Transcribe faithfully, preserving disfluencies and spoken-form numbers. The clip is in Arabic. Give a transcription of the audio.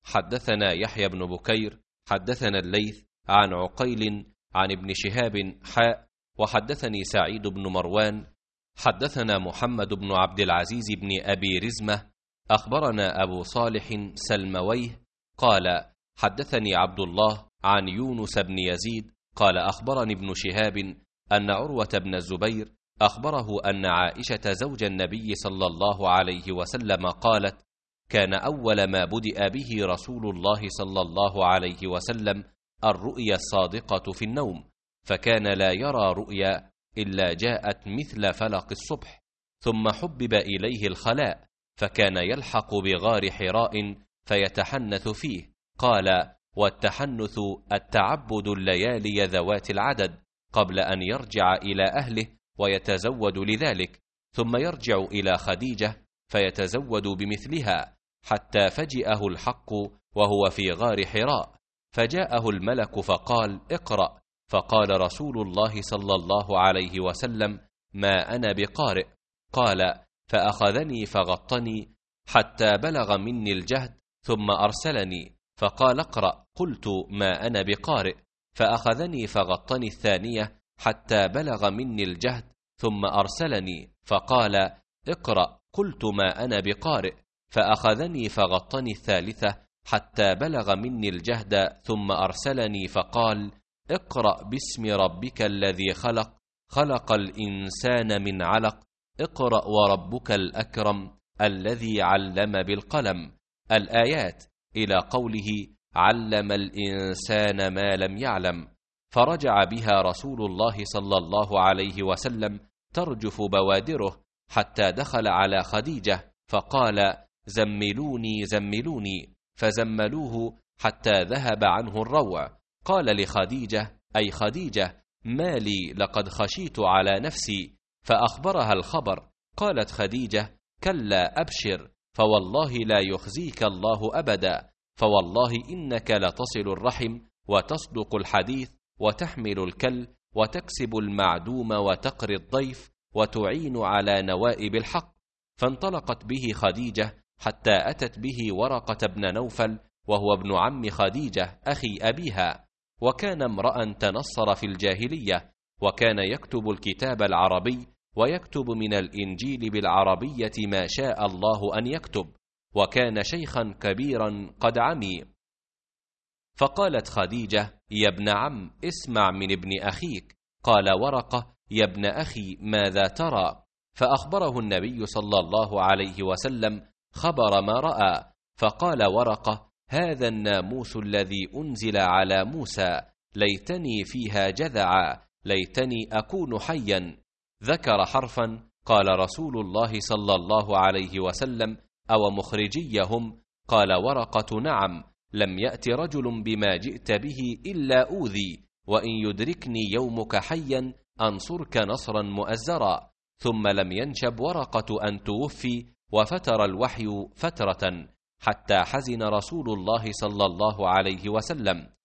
حدثنا يحيى بن بكير حدثنا الليث عن عقيل عن ابن شهاب حاء وحدثني سعيد بن مروان حدثنا محمد بن عبد العزيز بن أبي رزمة أخبرنا أبو صالح سلمويه قال حدثني عبد الله عن يونس بن يزيد قال أخبرني ابن شهاب أن عروة بن الزبير أخبره أن عائشة زوج النبي صلى الله عليه وسلم قالت كان أول ما بدأ به رسول الله صلى الله عليه وسلم الرؤيا الصادقة في النوم، فكان لا يرى رؤيا إلا جاءت مثل فلق الصبح، ثم حبب إليه الخلاء فكان يلحق بغار حراء فيتحنث فيه. قال والتحنث التعبد الليالي ذوات العدد قبل أن يرجع إلى أهله ويتزود لذلك، ثم يرجع إلى خديجة فيتزود بمثلها حتى فجئه الحق وهو في غار حراء، فجاءه الملك فقال اقرأ، فقال رسول الله صلى الله عليه وسلم ما أنا بقارئ. قال فأخذني فغطني حتى بلغ مني الجهد ثم أرسلني فقال اقرأ، قلت ما أنا بقارئ، فأخذني فغطني الثانية حتى بلغ مني الجهد ثم أرسلني فقال اقرأ، قلت ما أنا بقارئ، فأخذني فغطني الثالثة حتى بلغ مني الجهد ثم أرسلني فقال اقرأ باسم ربك الذي خلق خلق الإنسان من علق اقرأ وربك الأكرم الذي علم بالقلم، الآيات إلى قوله علم الإنسان ما لم يعلم. فرجع بها رسول الله صلى الله عليه وسلم ترجف بوادره حتى دخل على خديجة فقال زملوني زملوني، فزملوه حتى ذهب عنه الروع. قال لخديجة أي خديجة ما لي لقد خشيت على نفسي، فأخبرها الخبر. قالت خديجة كلا أبشر، فوالله لا يخزيك الله أبدا، فوالله إنك لتصل الرحم وتصدق الحديث وتحمل الكل وتكسب المعدوم وتقري الضيف وتعين على نوائب الحق. فانطلقت به خديجة حتى أتت به ورقة بن نوفل وهو ابن عم خديجة أخي أبيها، وكان امرأ تنصر في الجاهلية، وكان يكتب الكتاب العربي ويكتب من الإنجيل بالعربية ما شاء الله أن يكتب، وكان شيخا كبيرا قد عمي. فقالت خديجة يا ابن عم اسمع من ابن أخيك. قال ورقة يا ابن أخي ماذا ترى؟ فأخبره النبي صلى الله عليه وسلم خبر ما رأى. فقال ورقة هذا الناموس الذي أنزل على موسى، ليتني فيها جذعا، ليتني أكون حيا. ذكر حرفا. قال رسول الله صلى الله عليه وسلم أو مخرجيهم؟ قال ورقة نعم، لم يأت رجل بما جئت به إلا أوذي، وإن يدركني يومك حيا أنصرك نصرا مؤزرا. ثم لم ينشب ورقة أن توفي، وفتر الوحي فترة حتى حزن رسول الله صلى الله عليه وسلم،